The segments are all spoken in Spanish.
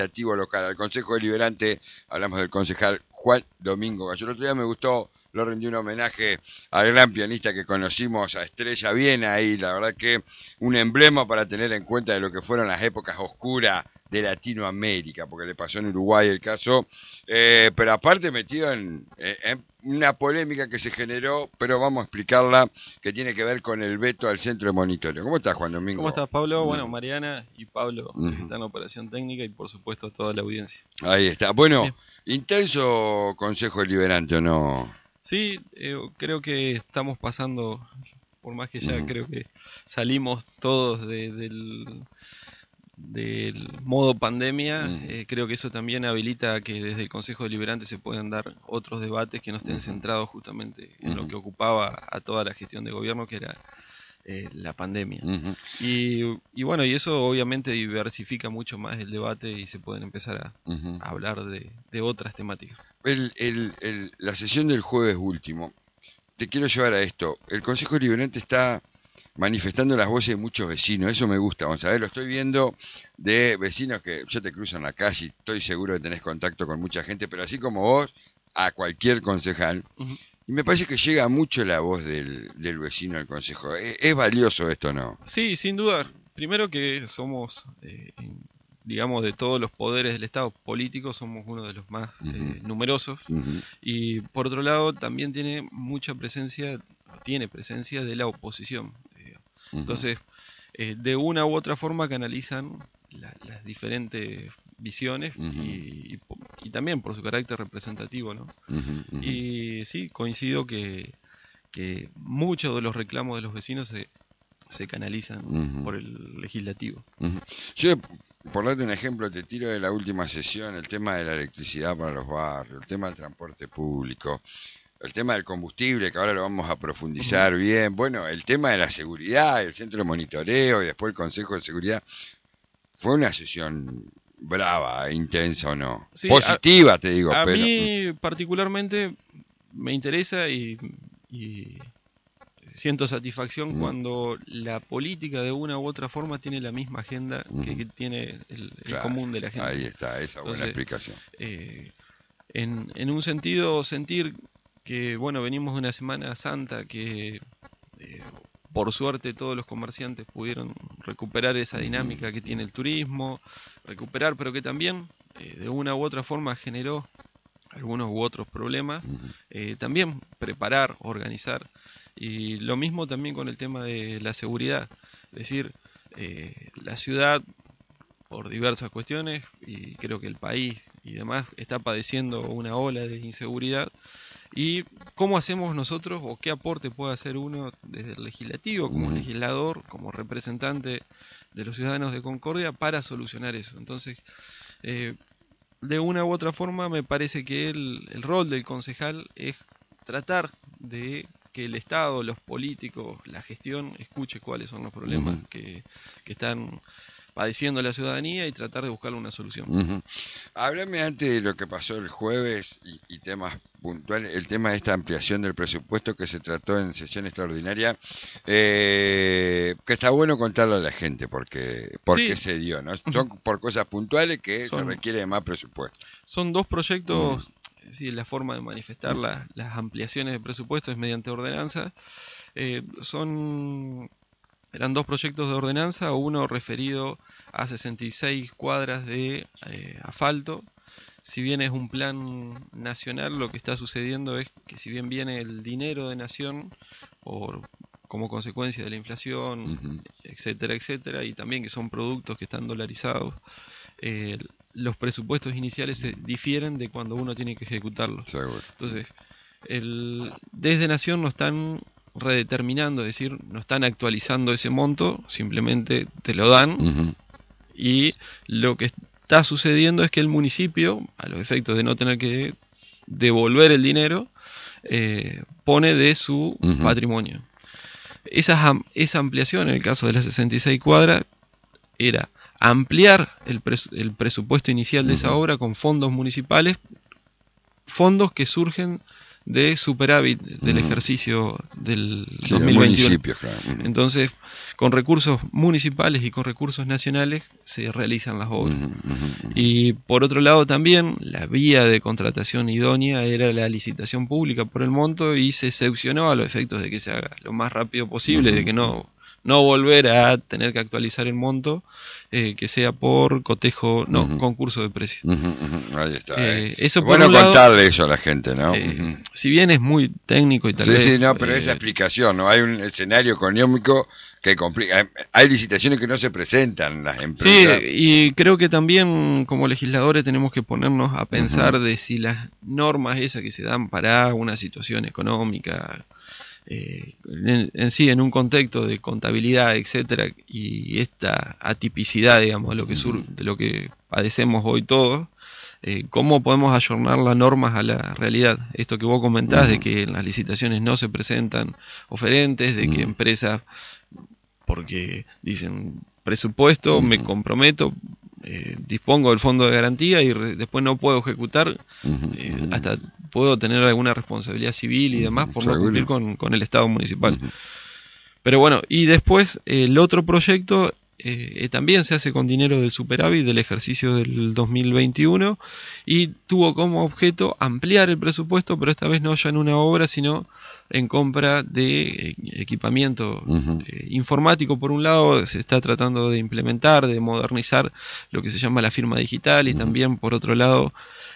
legislativo local. Al Consejo Deliberante hablamos del concejal Juan Domingo Gallo. El otro día me gustó, lo rendí un homenaje al gran pianista que conocimos, a Estrella Viena, y la verdad que un emblema para tener en cuenta de lo que fueron las épocas oscuras de Latinoamérica, porque le pasó en Uruguay el caso, pero aparte metido en una polémica que se generó, pero vamos a explicarla, que tiene que ver con el veto al centro de monitoreo. ¿Cómo estás, Juan Domingo? ¿Cómo estás, Pablo? Bueno, Mariana y Pablo, que está en la operación técnica, y por supuesto toda la audiencia. Ahí está. Bueno, Bien. intenso Consejo Deliberante, ¿o no? Sí, creo que estamos pasando, por más que ya creo que salimos todos del modo pandemia, creo que eso también habilita a que desde el Consejo Deliberante se puedan dar otros debates que no estén centrados justamente en lo que ocupaba a toda la gestión de gobierno, que era la pandemia. Y bueno, y eso obviamente diversifica mucho más el debate y se pueden empezar a hablar de otras temáticas. La sesión del jueves último, te quiero llevar a esto. El Consejo Deliberante está manifestando las voces de muchos vecinos, eso me gusta, vamos a ver, lo estoy viendo de vecinos que yo te cruzo en la calle, estoy seguro que tenés contacto con mucha gente, pero así como vos, a cualquier concejal. Y me parece que llega mucho la voz del vecino al consejo. Es valioso esto, ¿no? Sí, sin duda. Primero que somos, digamos, de todos los poderes del Estado político, somos uno de los más numerosos. Y por otro lado, también tiene presencia de la oposición. Entonces, de una u otra forma canalizan las diferentes visiones y también por su carácter representativo, ¿no? Y sí, coincido que muchos de los reclamos de los vecinos se canalizan por el legislativo. Yo, por darte un ejemplo, te tiro de la última sesión, el tema de la electricidad para los barrios, el tema del transporte público, el tema del combustible, que ahora lo vamos a profundizar bien, bueno, el tema de la seguridad, el centro de monitoreo y después el Consejo de Seguridad. Fue una sesión brava, intensa, ¿o no? Sí, positiva, te digo, a pero... mí particularmente me interesa y siento satisfacción cuando la política de una u otra forma tiene la misma agenda que tiene el común de la gente. Ahí está, esa buena explicación. En un sentido, sentir que, bueno, venimos de una Semana Santa que por suerte todos los comerciantes pudieron recuperar esa dinámica que tiene el turismo, pero que también de una u otra forma generó algunos u otros problemas, también preparar, organizar, y lo mismo también con el tema de la seguridad, es decir, la ciudad por diversas cuestiones, y creo que el país y demás está padeciendo una ola de inseguridad. ¿Y cómo hacemos nosotros, o qué aporte puede hacer uno desde el legislativo, como legislador, como representante de los ciudadanos de Concordia, para solucionar eso? Entonces, de una u otra forma, me parece que el rol del concejal es tratar de que el Estado, los políticos, la gestión, escuche cuáles son los problemas que están padeciendo la ciudadanía y tratar de buscarle una solución. Háblame antes de lo que pasó el jueves y temas puntuales, el tema de esta ampliación del presupuesto que se trató en sesión extraordinaria, que está bueno contarlo a la gente porque sí, se dio, ¿no? Son por cosas puntuales que se requiere de más presupuesto. Son dos proyectos, sí, la forma de manifestar las ampliaciones de presupuesto es mediante ordenanza. Eran dos proyectos de ordenanza, uno referido a 66 cuadras de asfalto. Si bien es un plan nacional, lo que está sucediendo es que si bien viene el dinero de nación como consecuencia de la inflación, etcétera, etcétera, y también que son productos que están dolarizados, los presupuestos iniciales se difieren de cuando uno tiene que ejecutarlos. Seguro. Entonces, desde Nación no están redeterminando, es decir, no están actualizando ese monto, simplemente te lo dan, y lo que está sucediendo es que el municipio, a los efectos de no tener que devolver el dinero, pone de su patrimonio. Esa ampliación, en el caso de las 66 cuadras, era ampliar el presupuesto inicial de esa obra con fondos municipales, fondos que surgen de superávit del ejercicio del Sí, 2021. municipios, claro. Entonces, con recursos municipales y con recursos nacionales se realizan las obras. Y por otro lado también, la vía de contratación idónea era la licitación pública por el monto y se excepcionó a los efectos de que se haga lo más rápido posible, de que no volver a tener que actualizar el monto, que sea por cotejo, concurso de precios. Ahí está. Eso Es por bueno un lado, contarle eso a la gente, ¿no? si bien es muy técnico y tal vez... Sí, no, pero esa explicación, ¿no? Hay un escenario económico que complica. Hay licitaciones que no se presentan las empresas. Sí, y creo que también como legisladores tenemos que ponernos a pensar de si las normas esas que se dan para una situación económica, en sí, en un contexto de contabilidad, etcétera, y esta atipicidad, digamos, de lo que padecemos hoy todos, cómo podemos ayornar las normas a la realidad. Esto que vos comentás de que en las licitaciones no se presentan oferentes, de que empresas, porque dicen presupuesto, me comprometo, dispongo del fondo de garantía y después no puedo ejecutar, hasta puedo tener alguna responsabilidad civil y demás por no cumplir con el Estado municipal. Pero bueno, y después el otro proyecto también se hace con dinero del superávit del ejercicio del 2021 y tuvo como objeto ampliar el presupuesto, pero esta vez no ya en una obra, sino en compra de equipamiento informático. Por un lado, se está tratando de implementar, de modernizar lo que se llama la firma digital y también, por otro lado,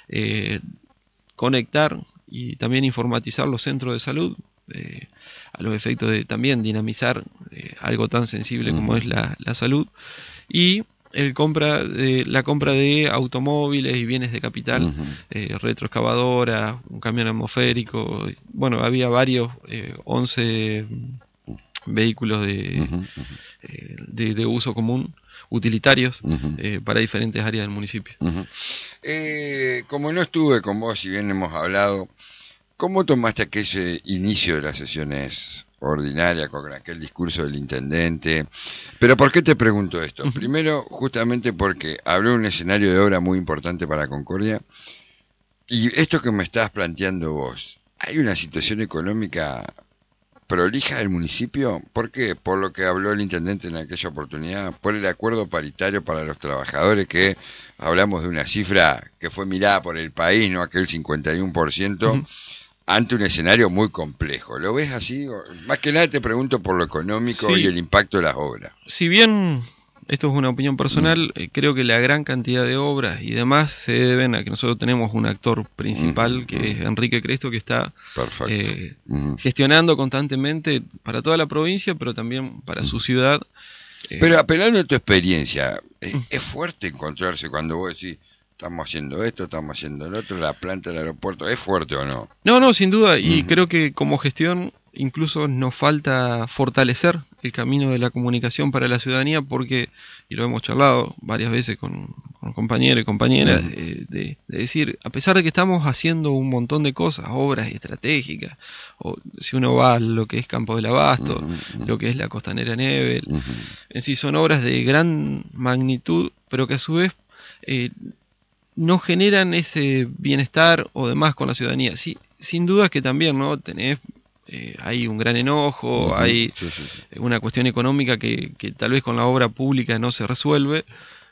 conectar y también informatizar los centros de salud, a los efectos de también dinamizar algo tan sensible como es la salud, y la compra de automóviles y bienes de capital, retroexcavadora, un camión atmosférico. Bueno, había varios, 11 vehículos de uso común, utilitarios, para diferentes áreas del municipio. Como no estuve con vos, si bien hemos hablado, ¿cómo tomaste aquel inicio de las sesiones ordinarias con aquel discurso del intendente? Pero ¿por qué te pregunto esto? Primero, justamente porque habló de un escenario de obra muy importante para Concordia, y esto que me estás planteando vos, ¿hay una situación económica prolija del municipio? ¿Por qué? Por lo que habló el intendente en aquella oportunidad, por el acuerdo paritario para los trabajadores, que hablamos de una cifra que fue mirada por el país, ¿no? Aquel 51%, ante un escenario muy complejo. ¿Lo ves así? Más que nada te pregunto por lo económico y el impacto de las obras. Si bien esto es una opinión personal, creo que la gran cantidad de obras y demás se deben a que nosotros tenemos un actor principal, que es Enrique Cresto, que está gestionando constantemente para toda la provincia, pero también para su ciudad. Pero apelando a tu experiencia, ¿es fuerte encontrarse cuando vos decís, estamos haciendo esto, estamos haciendo lo otro, la planta del aeropuerto, ¿es fuerte o no? No, sin duda, y creo que como gestión incluso nos falta fortalecer el camino de la comunicación para la ciudadanía, porque, y lo hemos charlado varias veces con compañeros y compañeras, de decir, a pesar de que estamos haciendo un montón de cosas, obras estratégicas, o si uno va a lo que es Campo del Abasto, lo que es la Costanera Nebel, en sí son obras de gran magnitud, pero que a su vez no generan ese bienestar o demás con la ciudadanía. Sí, sin duda que también, ¿no? Hay un gran enojo, hay una cuestión económica que tal vez con la obra pública no se resuelve,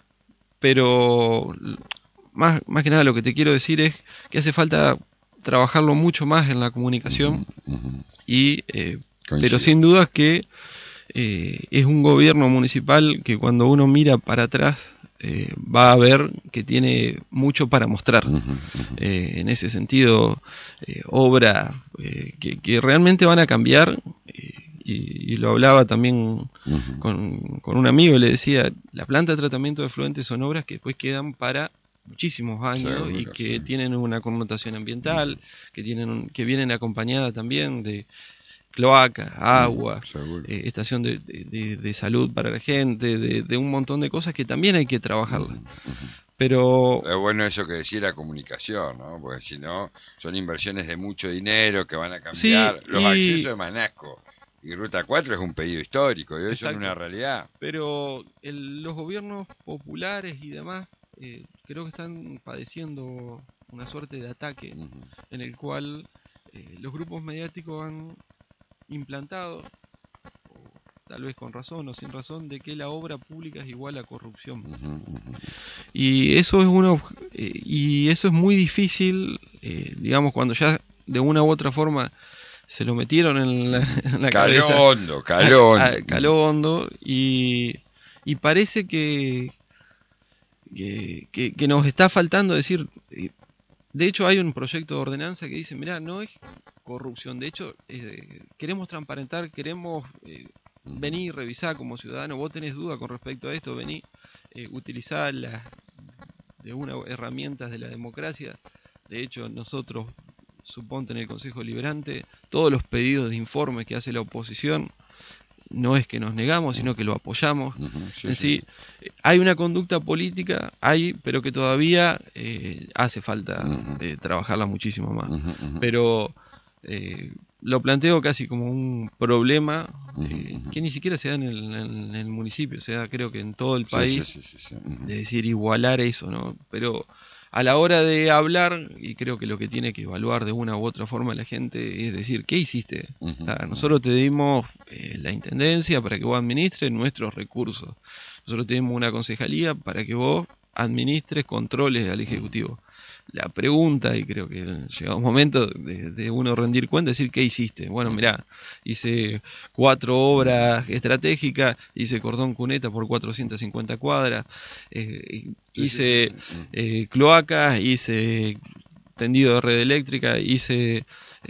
pero más que nada lo que te quiero decir es que hace falta trabajarlo mucho más en la comunicación, y pero sin duda que es un gobierno municipal que cuando uno mira para atrás va a ver que tiene mucho para mostrar. En ese sentido, obras que realmente van a cambiar, y lo hablaba también con un amigo, y le decía, la planta de tratamiento de efluentes son obras que después quedan para muchísimos años, y que tienen una connotación ambiental, que vienen acompañadas también de cloaca, agua, estación de salud para la gente, de un montón de cosas que también hay que trabajarlas. Pero es bueno eso que decía la comunicación, ¿no? Porque si no, son inversiones de mucho dinero que van a cambiar. Los accesos de Manasco y Ruta 4 es un pedido histórico, y hoy son una realidad. Pero los gobiernos populares y demás creo que están padeciendo una suerte de ataque, en el cual los grupos mediáticos han implantado, tal vez con razón o sin razón, de que la obra pública es igual a corrupción. Y eso es muy difícil, digamos, cuando ya de una u otra forma se lo metieron en la cabeza. Caló hondo, y parece que nos está faltando decir. De hecho, hay un proyecto de ordenanza que dice, mirá, no es corrupción, de hecho, queremos transparentar, queremos venir, revisar como ciudadano, vos tenés duda con respecto a esto, vení, utilizar herramientas de la democracia. De hecho, nosotros, suponte en el Consejo Deliberante, todos los pedidos de informes que hace la oposición, no es que nos negamos, sino que lo apoyamos. Hay una conducta política, pero que todavía hace falta trabajarla muchísimo más. Pero lo planteo casi como un problema que ni siquiera se da en el municipio, se da creo que en todo el país, de decir igualar eso, ¿no? Pero a la hora de hablar, y creo que lo que tiene que evaluar de una u otra forma la gente es decir, ¿qué hiciste? Nosotros te dimos la intendencia para que vos administres nuestros recursos. Nosotros te dimos una concejalía para que vos administres, controles al Ejecutivo. La pregunta, y creo que llega un momento de uno rendir cuenta, decir, ¿qué hiciste? Bueno, mirá, hice 4 obras estratégicas, hice cordón cuneta por 450 cuadras, hice cloacas, hice tendido de red eléctrica, hice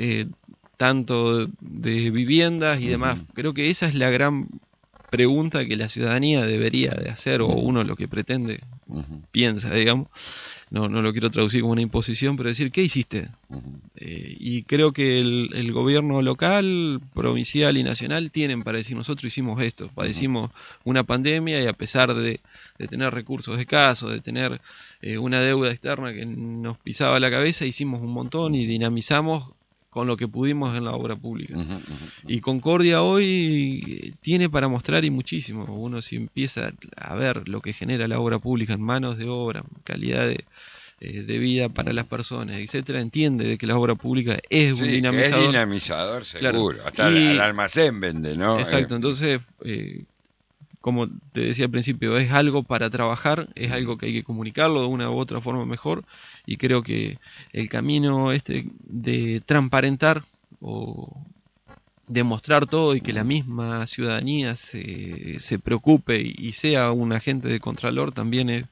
tanto de viviendas y demás. Creo que esa es la gran pregunta que la ciudadanía debería de hacer, o uno lo que pretende, piensa, digamos. No lo quiero traducir como una imposición, pero decir, ¿qué hiciste? Y creo que el gobierno local, provincial y nacional tienen para decir, nosotros hicimos esto, padecimos una pandemia y a pesar de tener recursos escasos, de tener una deuda externa que nos pisaba la cabeza, hicimos un montón y dinamizamos con lo que pudimos en la obra pública. Y Concordia hoy tiene para mostrar y muchísimo. Uno si empieza a ver lo que genera la obra pública en manos de obra, calidad de vida para las personas, etcétera, entiende de que la obra pública es un dinamizador. Es dinamizador, seguro. Claro. Hasta el almacén vende, ¿no? Exacto, entonces, como te decía al principio, es algo para trabajar, es algo que hay que comunicarlo de una u otra forma mejor, y creo que el camino de transparentar o demostrar todo y que la misma ciudadanía se preocupe y sea un agente de contralor también es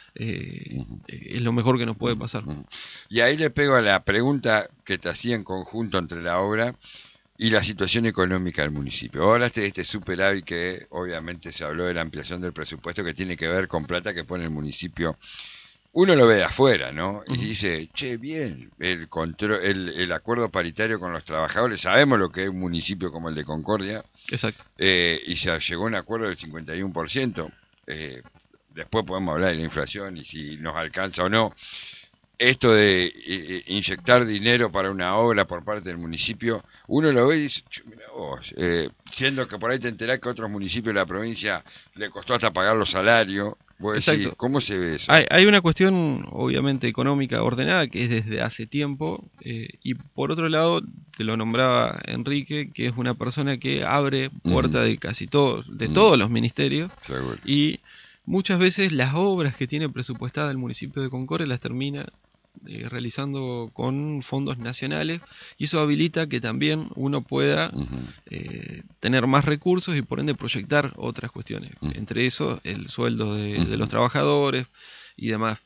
lo mejor que nos puede pasar. Y ahí le pego a la pregunta que te hacía en conjunto entre la obra y la situación económica del municipio. Vos hablaste de este superávit que obviamente se habló de la ampliación del presupuesto que tiene que ver con plata que pone el municipio. Uno lo ve de afuera, ¿no? Y dice, che, bien, el acuerdo paritario con los trabajadores, sabemos lo que es un municipio como el de Concordia. Exacto. Y se llegó a un acuerdo del 51%. Después podemos hablar de la inflación y si nos alcanza o no. Esto de inyectar dinero para una obra por parte del municipio, uno lo ve y dice, mira vos, siendo que por ahí te enterás que a otros municipios de la provincia le costó hasta pagar los salarios. Vos decís, ¿cómo se ve eso? Hay una cuestión obviamente económica ordenada que es desde hace tiempo, y por otro lado te lo nombraba Enrique, que es una persona que abre puertas de casi todos los ministerios. Seguro. Y muchas veces las obras que tiene presupuestada el municipio de Concordia las termina realizando con fondos nacionales, y eso habilita que también uno pueda tener más recursos y por ende proyectar otras cuestiones, entre eso el sueldo de los trabajadores y demás.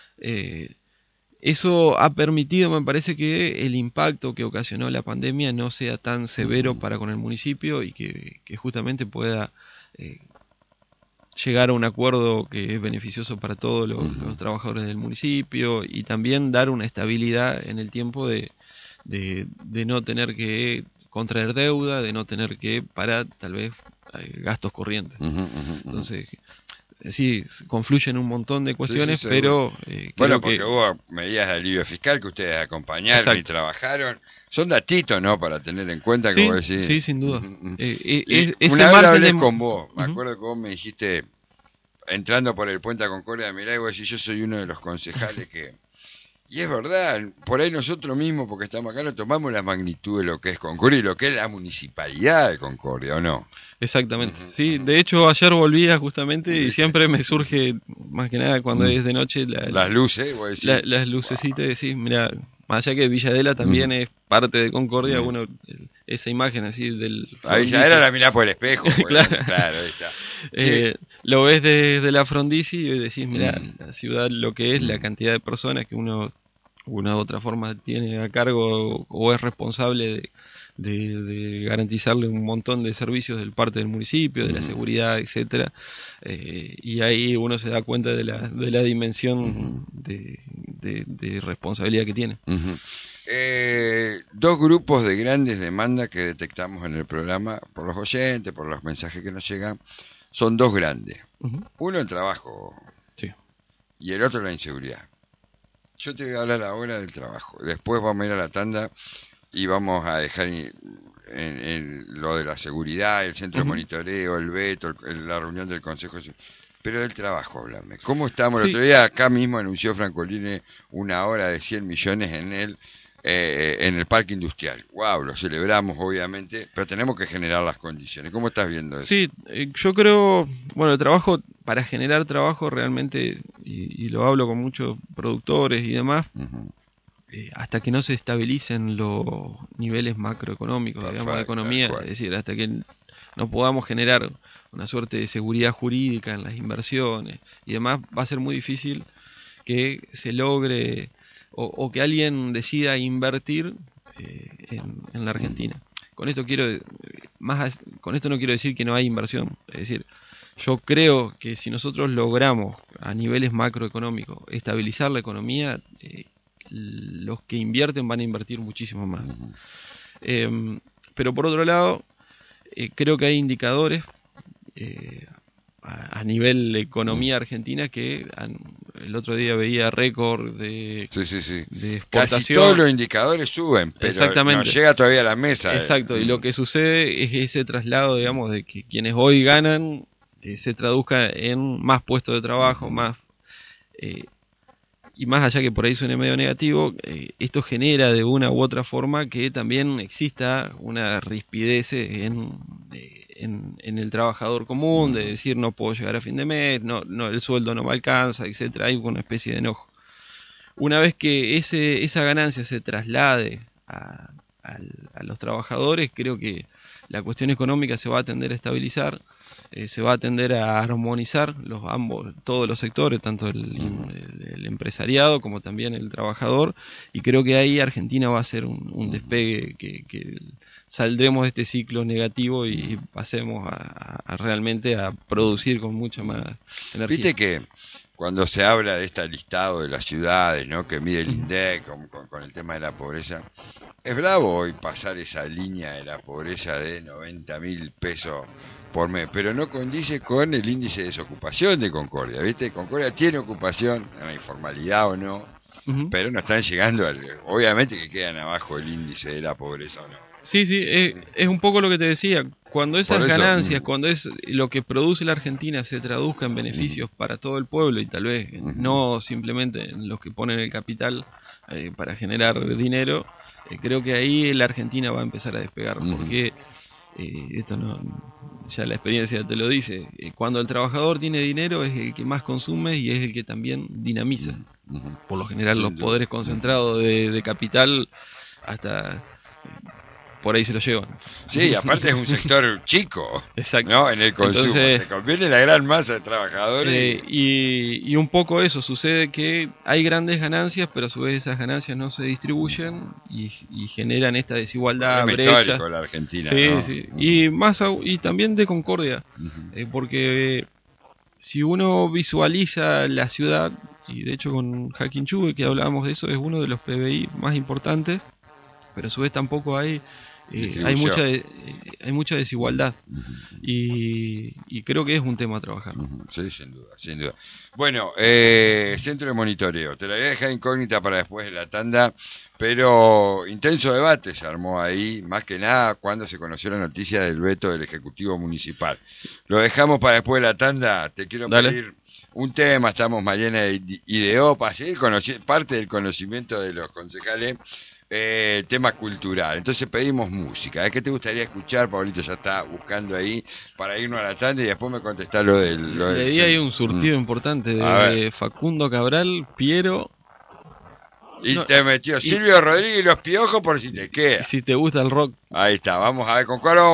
Eso ha permitido, me parece, que el impacto que ocasionó la pandemia no sea tan severo para con el municipio y que justamente pueda llegar a un acuerdo que es beneficioso para todos los trabajadores del municipio y también dar una estabilidad en el tiempo de no tener que contraer deuda, de no tener que parar tal vez gastos corrientes. Entonces, sí, confluyen un montón de cuestiones, pero bueno, porque hubo medidas de alivio fiscal que ustedes acompañaron. Exacto. Y trabajaron. Son datitos, ¿no? Para tener en cuenta, como decís. Sí, sin duda. Una vez hablé con vos, me acuerdo que vos me dijiste, entrando por el puente a Concordia, mirá, y vos decís, yo soy uno de los concejales que Y es verdad, por ahí nosotros mismos, porque estamos acá, no tomamos la magnitud de lo que es Concordia y lo que es la municipalidad de Concordia, ¿o no? Exactamente. Sí, de hecho ayer volvía justamente y ¿Viste? siempre me surge, más que nada cuando es de noche, Las luces, vos decís. las lucecitas y decís, mira, más allá que Villadela también es parte de Concordia, uno, esa imagen así del A frondizi, Villadela la mirá por el espejo. Claro. Claro, ahí está. lo ves desde la Frondizi y decís, mira, la ciudad lo que es, la cantidad de personas que uno, una u otra forma, tiene a cargo o es responsable de garantizarle un montón de servicios del parte del municipio, de la seguridad, etcétera, y ahí uno se da cuenta de la dimensión de responsabilidad que tiene. Dos grupos de grandes demandas que detectamos en el programa, por los oyentes, por los mensajes que nos llegan, son dos grandes. Uno el trabajo, Sí. Y el otro la inseguridad. Yo te voy a hablar ahora del trabajo, después vamos a ir a la tanda y vamos a dejar en lo de la seguridad, el centro de monitoreo, el veto, la reunión del Consejo. Pero del trabajo, háblame. ¿Cómo estamos? El otro día acá mismo anunció Francolini una hora de 100 millones en el parque industrial. ¡Wow! Lo celebramos, obviamente, pero tenemos que generar las condiciones. ¿Cómo estás viendo eso? Sí, yo creo, bueno, el trabajo, para generar trabajo realmente, y lo hablo con muchos productores y demás, hasta que no se estabilicen los niveles macroeconómicos, digamos, de economía, es decir, hasta que no podamos generar una suerte de seguridad jurídica en las inversiones y demás, va a ser muy difícil que se logre o que alguien decida invertir en la Argentina. Con esto con esto no quiero decir que no hay inversión, es decir, yo creo que si nosotros logramos a niveles macroeconómicos estabilizar la economía, los que invierten van a invertir muchísimo más. Pero por otro lado, creo que hay indicadores a nivel economía argentina que el otro día veía récord de exportación. Casi todos los indicadores suben, pero no llega todavía a la mesa. Exacto, y lo que sucede es ese traslado, digamos, de que quienes hoy ganan se traduzca en más puestos de trabajo, más... y más allá que por ahí suene medio negativo, esto genera de una u otra forma que también exista una rispidez en el trabajador común, de decir no puedo llegar a fin de mes, no el sueldo no me alcanza, etcétera. Hay una especie de enojo. Una vez que esa ganancia se traslade a los trabajadores, creo que la cuestión económica se va a tender a estabilizar, se va a tender a armonizar todos los sectores, tanto el empresariado como también el trabajador, y creo que ahí Argentina va a ser un despegue que saldremos de este ciclo negativo y pasemos a realmente a producir con mucha más energía. Viste que cuando se habla de este listado de las ciudades, ¿no?, que mide el INDEC con el tema de la pobreza, es bravo hoy pasar esa línea de la pobreza de 90.000 pesos por mes, pero no condice con el índice de desocupación de Concordia, ¿viste? Concordia tiene ocupación, en la informalidad o no, pero no están llegando obviamente que quedan abajo el índice de la pobreza o no. Sí, es un poco lo que te decía, cuando esas ganancias, cuando es lo que produce la Argentina se traduzca en beneficios para todo el pueblo y tal vez no simplemente en los que ponen el capital para generar dinero, creo que ahí la Argentina va a empezar a despegar, porque esto ya la experiencia te lo dice, cuando el trabajador tiene dinero es el que más consume y es el que también dinamiza. Por lo general los poderes concentrados de capital hasta... por ahí se lo llevan. Sí, aparte es un sector chico. Exacto. ¿No? En el consumo. Entonces, te conviene la gran masa de trabajadores. Y un poco eso, sucede que hay grandes ganancias, pero a su vez esas ganancias no se distribuyen y generan esta desigualdad, brecha. Histórico la Argentina, sí, ¿no? Sí. Y también de Concordia, porque si uno visualiza la ciudad, y de hecho con Hacking Chuve que hablábamos de eso, es uno de los PBI más importantes, pero a su vez tampoco hay mucha desigualdad y creo que es un tema a trabajar. Sí, sin duda. Bueno, centro de monitoreo, te la voy a dejar incógnita para después de la tanda, pero intenso debate se armó ahí, más que nada cuando se conoció la noticia del veto del Ejecutivo Municipal. Lo dejamos para después de la tanda. Te quiero pedir un tema, estamos Mariana y de OPA, seguir parte del conocimiento de los concejales, tema cultural. Entonces pedimos música. ¿Qué te gustaría escuchar? Pablito ya está buscando ahí para irnos a la tanda y después me contestás lo del... Le di ahí un surtido importante de Facundo Cabral, Piero... Y no, te metió Silvio Rodríguez y los Piojos por si te queda. Si te gusta el rock. Ahí está, vamos a ver con cuál vamos.